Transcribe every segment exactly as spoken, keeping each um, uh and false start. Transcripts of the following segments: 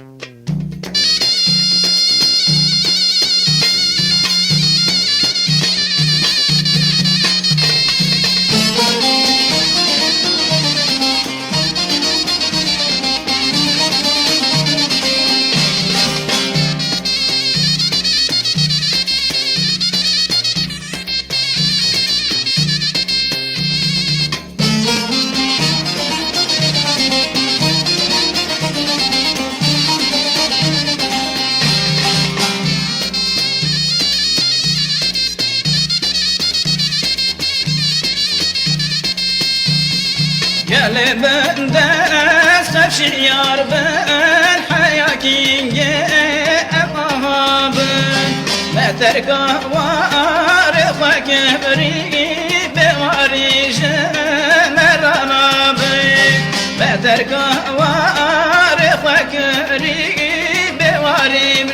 Gel bende sevşi yar ben hayakinge evahabın Meter kavar fakebri bevari jeneranabın Meter kavar fakebri bevarim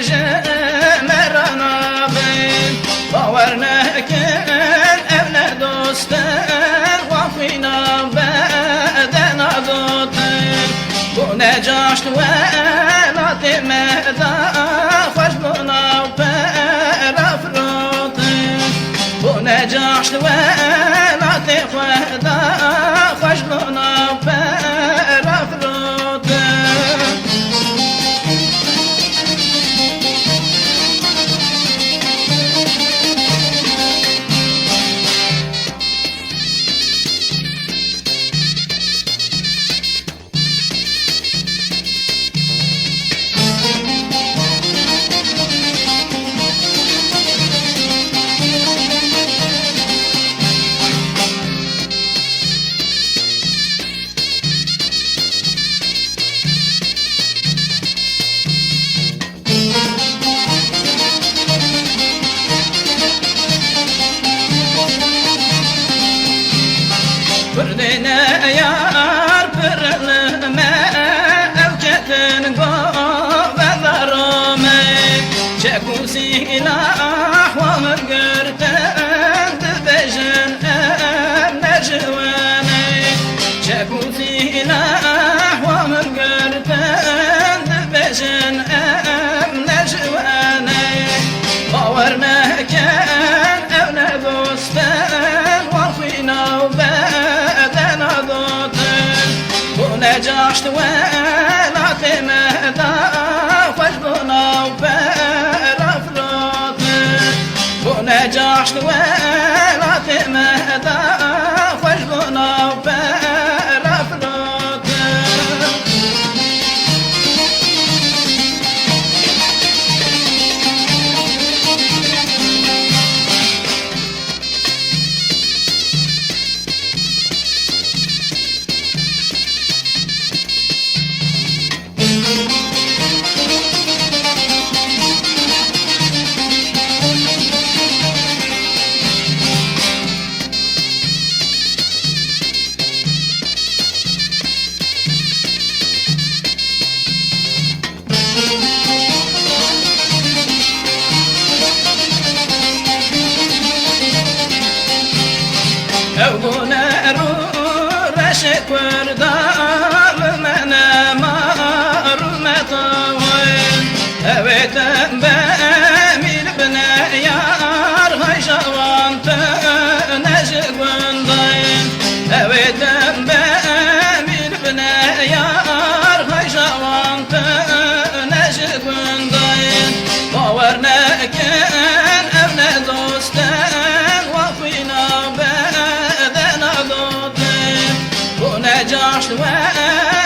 jeneranabın Bavar neken evne dostlar vafina نجاشت ولات مدا خوش بنا پرافروت بو نجاشت ولات خدا خوش بنا پرافروت Pırdene yar pırlime evketin govedarome Çeku silah vahır görten dibejin emnecivene Çeku silah vahır görten dibejin emnecivene Bavar meken evne dosten vahinav نجاشت ولات مدا خوش بنا وبرافروت بو نجاشت ولات مدا خوش بنا وبرافروت Evgune ruşe kurdal mene marmetavın Evet bemil bine yar hayşavantı necgundayın Evet bemil bine yar hayşavantı necgundayın Bavar neken evne dosten vafina نجاشت و